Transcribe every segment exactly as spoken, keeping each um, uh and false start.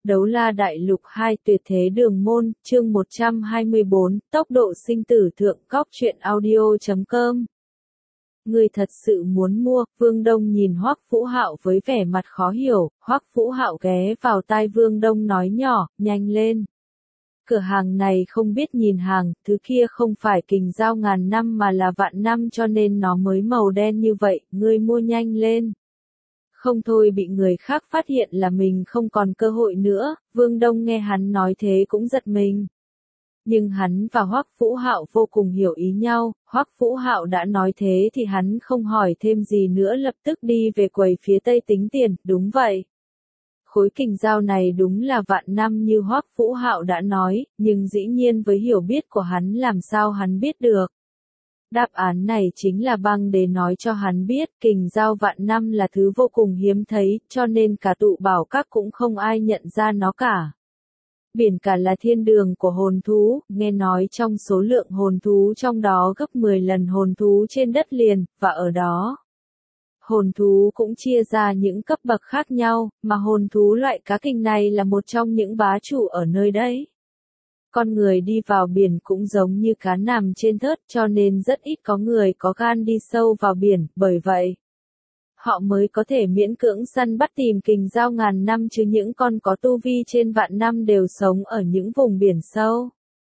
Đấu la đại lục hai tuyệt thế đường môn, chương một trăm hai mươi bốn, tốc độ sinh tử thượng cóc truyện audio chấm com. Ngươi thật sự muốn mua? Vương Đông nhìn Hoắc Vũ Hạo với vẻ mặt khó hiểu. Hoắc Vũ Hạo ghé vào tai Vương Đông nói nhỏ, nhanh lên. Cửa hàng này không biết nhìn hàng, thứ kia không phải kình dao ngàn năm mà là vạn năm cho nên nó mới màu đen như vậy, ngươi mua nhanh lên. Không thôi bị người khác phát hiện là mình không còn cơ hội nữa. Vương Đông nghe hắn nói thế cũng giật mình. Nhưng hắn và Hoắc Vũ Hạo vô cùng hiểu ý nhau, Hoắc Vũ Hạo đã nói thế thì hắn không hỏi thêm gì nữa, lập tức đi về quầy phía tây tính tiền. Đúng vậy. Khối kình dao này đúng là vạn năm như Hoắc Vũ Hạo đã nói, nhưng dĩ nhiên với hiểu biết của hắn làm sao hắn biết được. Đáp án này chính là băng đế nói cho hắn biết, kình dao vạn năm là thứ vô cùng hiếm thấy, cho nên cả tụ bảo các cũng không ai nhận ra nó cả. Biển cả là thiên đường của hồn thú, nghe nói trong số lượng hồn thú trong đó gấp mười lần hồn thú trên đất liền, và ở đó. Hồn thú cũng chia ra những cấp bậc khác nhau, mà hồn thú loại cá kình này là một trong những bá chủ ở nơi đấy. Con người đi vào biển cũng giống như cá nằm trên thớt, cho nên rất ít có người có gan đi sâu vào biển, bởi vậy họ mới có thể miễn cưỡng săn bắt tìm kình dao ngàn năm, chứ những con có tu vi trên vạn năm đều sống ở những vùng biển sâu.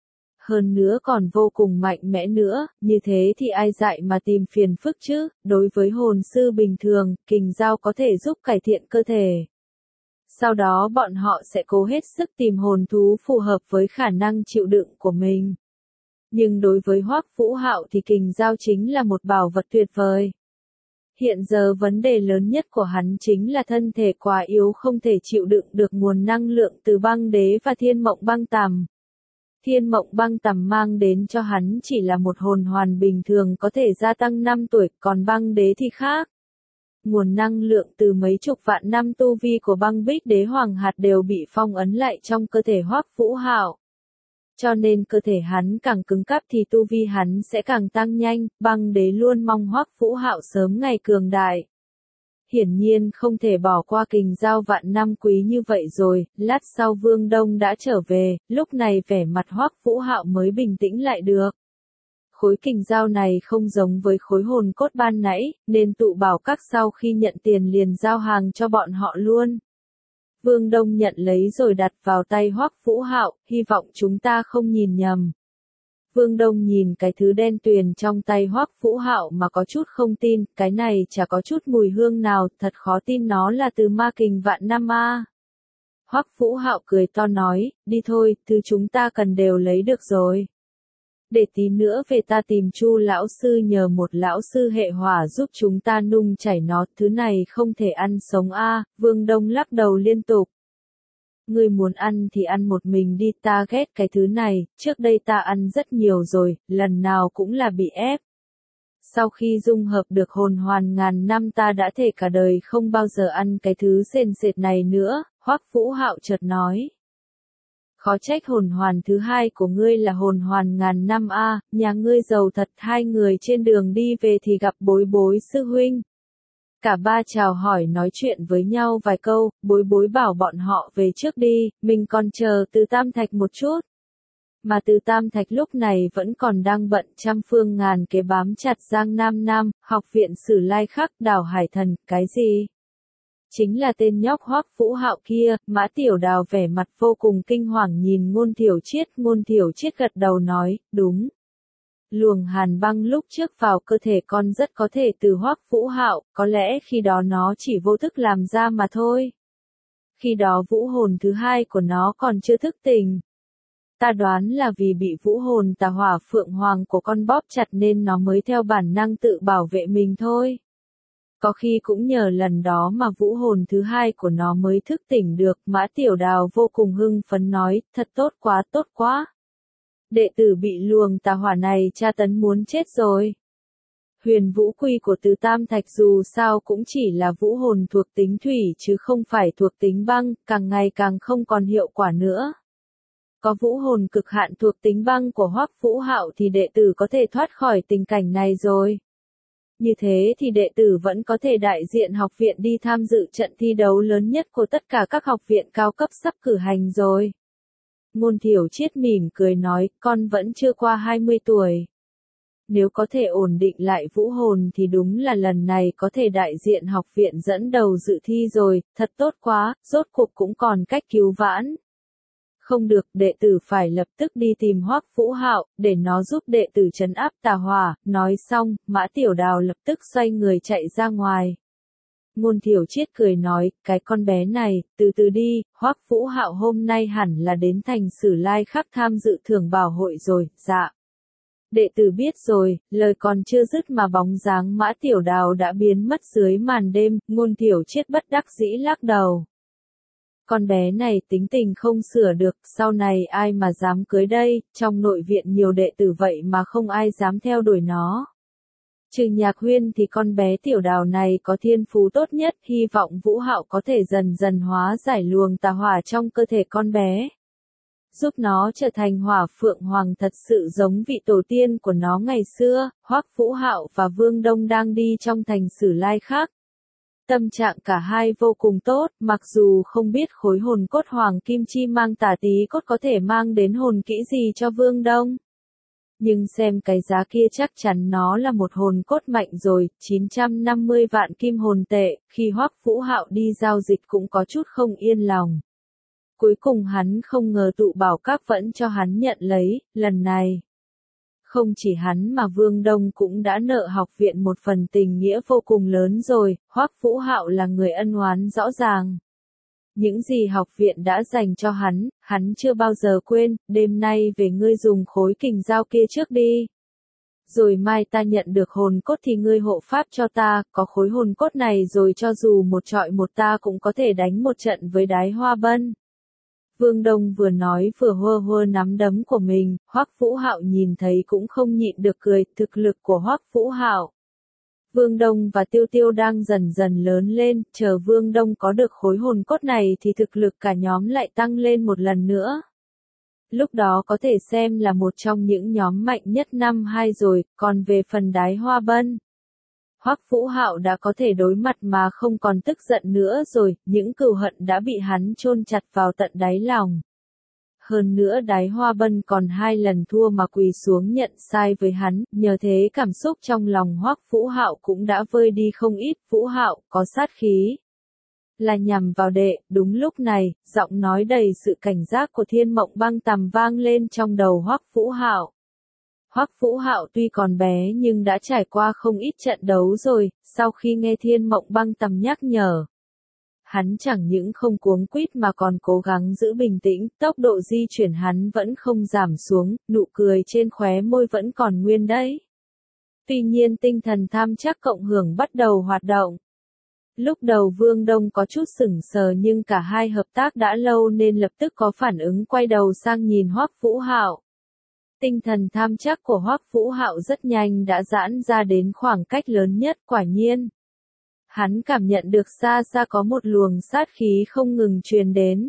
Hơn nữa còn vô cùng mạnh mẽ nữa, như thế thì ai dạy mà tìm phiền phức chứ. Đối với hồn sư bình thường, kình dao có thể giúp cải thiện cơ thể. Sau đó bọn họ sẽ cố hết sức tìm hồn thú phù hợp với khả năng chịu đựng của mình. Nhưng đối với Hoắc Vũ Hạo thì kình dao chính là một bảo vật tuyệt vời. Hiện giờ vấn đề lớn nhất của hắn chính là thân thể quá yếu, không thể chịu đựng được nguồn năng lượng từ băng đế và thiên mộng băng tằm. Thiên mộng băng tằm mang đến cho hắn chỉ là một hồn hoàn bình thường có thể gia tăng năm tuổi, còn băng đế thì khác. Nguồn năng lượng từ mấy chục vạn năm tu vi của băng bích đế hoàng hạt đều bị phong ấn lại trong cơ thể Hoắc Vũ Hạo. Cho nên cơ thể hắn càng cứng cáp thì tu vi hắn sẽ càng tăng nhanh, băng đế luôn mong Hoắc Vũ Hạo sớm ngày cường đại. Hiển nhiên không thể bỏ qua kình dao vạn năm quý như vậy rồi. Lát sau Vương Đông đã trở về, lúc này vẻ mặt Hoắc Vũ Hạo mới bình tĩnh lại được. Khối kình dao này không giống với khối hồn cốt ban nãy, nên tụ bảo các sau khi nhận tiền liền giao hàng cho bọn họ luôn. Vương Đông nhận lấy rồi đặt vào tay Hoắc Vũ Hạo, hy vọng chúng ta không nhìn nhầm. Vương Đông nhìn cái thứ đen tuyền trong tay Hoắc Vũ Hạo mà có chút không tin, cái này chả có chút mùi hương nào, thật khó tin nó là từ ma kình vạn năm a. Hoắc Vũ Hạo cười to nói, đi thôi, thứ chúng ta cần đều lấy được rồi. Để tí nữa về ta tìm Chu lão sư nhờ một lão sư hệ hỏa giúp chúng ta nung chảy nó, thứ này không thể ăn sống a. Vương Đông lắc đầu liên tục. Ngươi muốn ăn thì ăn một mình đi, ta ghét cái thứ này, trước đây ta ăn rất nhiều rồi, lần nào cũng là bị ép. Sau khi dung hợp được hồn hoàn ngàn năm ta đã thề cả đời không bao giờ ăn cái thứ sền sệt này nữa. Hoắc Vũ Hạo chợt nói. Khó trách hồn hoàn thứ hai của ngươi là hồn hoàn ngàn năm a, nhà ngươi giàu thật. Hai người trên đường đi về thì gặp Bối Bối sư huynh. Cả ba chào hỏi nói chuyện với nhau vài câu, Bối Bối bảo bọn họ về trước đi, mình còn chờ Từ Tam Thạch một chút. Mà Từ Tam Thạch lúc này vẫn còn đang bận trăm phương ngàn kế bám chặt Giang Nam Nam, học viện Sử Lai Khắc, Đào Hải Thần, cái gì? Chính là tên nhóc Hoắc Vũ Hạo kia. Mã Tiểu Đào vẻ mặt vô cùng kinh hoàng nhìn Ngôn Thiểu Triết, Ngôn Thiểu Triết gật đầu nói, đúng. Luồng hàn băng lúc trước vào cơ thể con rất có thể từ Hoắc Vũ Hạo, có lẽ khi đó nó chỉ vô thức làm ra mà thôi. Khi đó vũ hồn thứ hai của nó còn chưa thức tỉnh. Ta đoán là vì bị vũ hồn tà hỏa phượng hoàng của con bóp chặt nên nó mới theo bản năng tự bảo vệ mình thôi. Có khi cũng nhờ lần đó mà vũ hồn thứ hai của nó mới thức tỉnh được. Mã Tiểu Đào vô cùng hưng phấn nói, thật tốt quá tốt quá. Đệ tử bị luồng tà hỏa này tra tấn muốn chết rồi. Huyền vũ quy của Từ Tam Thạch dù sao cũng chỉ là vũ hồn thuộc tính thủy chứ không phải thuộc tính băng, càng ngày càng không còn hiệu quả nữa. Có vũ hồn cực hạn thuộc tính băng của Hoắc Vũ Hạo thì đệ tử có thể thoát khỏi tình cảnh này rồi. Như thế thì đệ tử vẫn có thể đại diện học viện đi tham dự trận thi đấu lớn nhất của tất cả các học viện cao cấp sắp cử hành rồi. Ngôn Thiểu Triết mỉm cười nói, con vẫn chưa qua hai mươi tuổi. Nếu có thể ổn định lại vũ hồn thì đúng là lần này có thể đại diện học viện dẫn đầu dự thi rồi, thật tốt quá, rốt cuộc cũng còn cách cứu vãn. Không được, đệ tử phải lập tức đi tìm Hoắc Vũ Hạo, để nó giúp đệ tử trấn áp tà hỏa, nói xong, Mã Tiểu Đào lập tức xoay người chạy ra ngoài. Ngôn Thiểu Triết cười nói, cái con bé này, từ từ đi, Hoắc Vũ Hạo hôm nay hẳn là đến thành Sử Lai Khắc tham dự thưởng bảo hội rồi, dạ. Đệ tử biết rồi, lời còn chưa dứt mà bóng dáng Mã Tiểu Đào đã biến mất dưới màn đêm, Ngôn Thiểu Triết bất đắc dĩ lắc đầu. Con bé này tính tình không sửa được, sau này ai mà dám cưới đây, trong nội viện nhiều đệ tử vậy mà không ai dám theo đuổi nó. Trừ Nhạc Huyên thì con bé Tiểu Đào này có thiên phú tốt nhất, hy vọng Vũ Hạo có thể dần dần hóa giải luồng tà hỏa trong cơ thể con bé. Giúp nó trở thành hỏa phượng hoàng thật sự giống vị tổ tiên của nó ngày xưa. Hoắc Vũ Hạo và Vương Đông đang đi trong thành Sử Lai Khắc. Tâm trạng cả hai vô cùng tốt, mặc dù không biết khối hồn cốt hoàng kim chi mang tà tí cốt có thể mang đến hồn kỹ gì cho Vương Đông. Nhưng xem cái giá kia chắc chắn nó là một hồn cốt mạnh rồi, chín trăm năm mươi vạn kim hồn tệ, khi Hoắc Vũ Hạo đi giao dịch cũng có chút không yên lòng. Cuối cùng hắn không ngờ tụ bảo các vẫn cho hắn nhận lấy, lần này. Không chỉ hắn mà Vương Đông cũng đã nợ học viện một phần tình nghĩa vô cùng lớn rồi, Hoắc Vũ Hạo là người ân oán rõ ràng. Những gì học viện đã dành cho hắn, hắn chưa bao giờ quên, đêm nay về ngươi dùng khối kình dao kia trước đi. Rồi mai ta nhận được hồn cốt thì ngươi hộ pháp cho ta, có khối hồn cốt này rồi cho dù một trọi một ta cũng có thể đánh một trận với Đái Hoa Bân. Vương Đông vừa nói vừa hơ hơ nắm đấm của mình, Hoắc Vũ Hạo nhìn thấy cũng không nhịn được cười, thực lực của Hoắc Vũ Hạo. Vương Đông và Tiêu Tiêu đang dần dần lớn lên, chờ Vương Đông có được khối hồn cốt này thì thực lực cả nhóm lại tăng lên một lần nữa. Lúc đó có thể xem là một trong những nhóm mạnh nhất năm hai rồi, còn về phần Đái Hoa Bân. Hoắc Vũ Hạo đã có thể đối mặt mà không còn tức giận nữa rồi, những cừu hận đã bị hắn chôn chặt vào tận đáy lòng. Hơn nữa Đái Hoa Bân còn hai lần thua mà quỳ xuống nhận sai với hắn, nhờ thế cảm xúc trong lòng Hoắc Vũ Hạo cũng đã vơi đi không ít. Vũ Hạo có sát khí, là nhằm vào đệ. Đúng lúc này, giọng nói đầy sự cảnh giác của Thiên Mộng Băng Tầm vang lên trong đầu Hoắc Vũ Hạo. Hoắc Vũ Hạo tuy còn bé nhưng đã trải qua không ít trận đấu rồi, sau khi nghe Thiên Mộng Băng Tầm nhắc nhở. Hắn chẳng những không cuống quýt mà còn cố gắng giữ bình tĩnh, tốc độ di chuyển hắn vẫn không giảm xuống, nụ cười trên khóe môi vẫn còn nguyên đấy. Tuy nhiên tinh thần tham chắc cộng hưởng bắt đầu hoạt động. Lúc đầu Vương Đông có chút sững sờ nhưng cả hai hợp tác đã lâu nên lập tức có phản ứng quay đầu sang nhìn Hoắc Vũ Hạo. Tinh thần tham chắc của Hoắc Vũ Hạo rất nhanh đã giãn ra đến khoảng cách lớn nhất, quả nhiên. Hắn cảm nhận được xa xa có một luồng sát khí không ngừng truyền đến.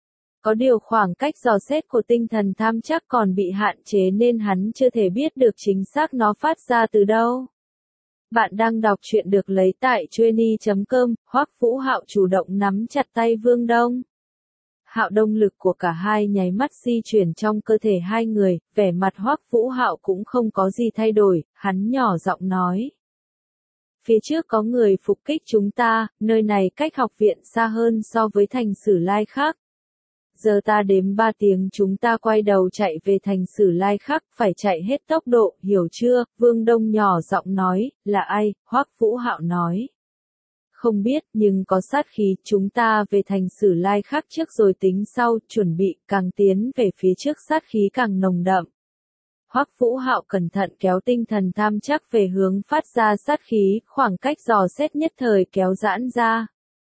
Có điều khoảng cách dò xét của tinh thần tham chắc còn bị hạn chế nên hắn chưa thể biết được chính xác nó phát ra từ đâu. Bạn đang đọc truyện được lấy tại chuyenny chấm com, Hoắc Vũ Hạo chủ động nắm chặt tay Vương Đông. Hạo động lực của cả hai nháy mắt di chuyển trong cơ thể hai người, vẻ mặt Hoắc Vũ Hạo cũng không có gì thay đổi, hắn nhỏ giọng nói. Phía trước có người phục kích chúng ta, nơi này cách học viện xa hơn so với thành Sử Lai Khắc. Giờ ta đếm ba tiếng chúng ta quay đầu chạy về thành Sử Lai Khắc, phải chạy hết tốc độ, hiểu chưa? Vương Đông nhỏ giọng nói, là ai? Hoắc Vũ Hạo nói. Không biết, nhưng có sát khí, chúng ta về thành Sử Lai Khắc trước rồi tính sau, chuẩn bị, càng tiến về phía trước sát khí càng nồng đậm. Hoắc Vũ Hạo cẩn thận kéo tinh thần tham chắc về hướng phát ra sát khí, khoảng cách dò xét nhất thời kéo giãn ra.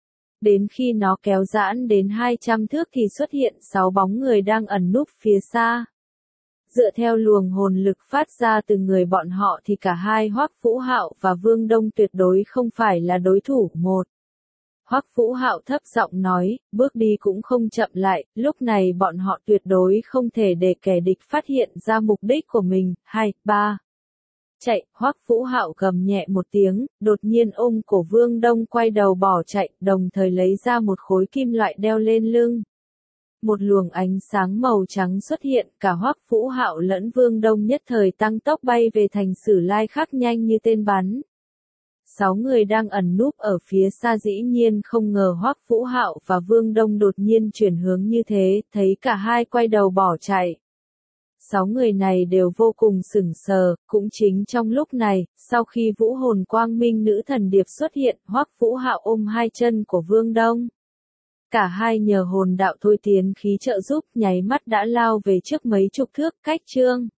Đến khi nó kéo giãn đến hai trăm thước thì xuất hiện sáu bóng người đang ẩn núp phía xa. Dựa theo luồng hồn lực phát ra từ người bọn họ thì cả hai Hoắc Vũ Hạo và Vương Đông tuyệt đối không phải là đối thủ. Một. Hoắc Vũ Hạo thấp giọng nói, bước đi cũng không chậm lại, lúc này bọn họ tuyệt đối không thể để kẻ địch phát hiện ra mục đích của mình. Hai, ba. Chạy, Hoắc Vũ Hạo gầm nhẹ một tiếng, đột nhiên ôm cổ Vương Đông quay đầu bỏ chạy, đồng thời lấy ra một khối kim loại đeo lên lưng. Một luồng ánh sáng màu trắng xuất hiện, cả Hoắc Vũ Hạo lẫn Vương Đông nhất thời tăng tốc bay về thành Sử Lai Khắc nhanh như tên bắn. Sáu người đang ẩn núp ở phía xa dĩ nhiên không ngờ Hoắc Vũ Hạo và Vương Đông đột nhiên chuyển hướng như thế, thấy cả hai quay đầu bỏ chạy. Sáu người này đều vô cùng sửng sờ, cũng chính trong lúc này, sau khi vũ hồn quang minh nữ thần điệp xuất hiện, Hoắc Vũ Hạo ôm hai chân của Vương Đông. Cả hai nhờ hồn đạo thôi tiến khí trợ giúp, nháy mắt đã lao về trước mấy chục thước, cách Trương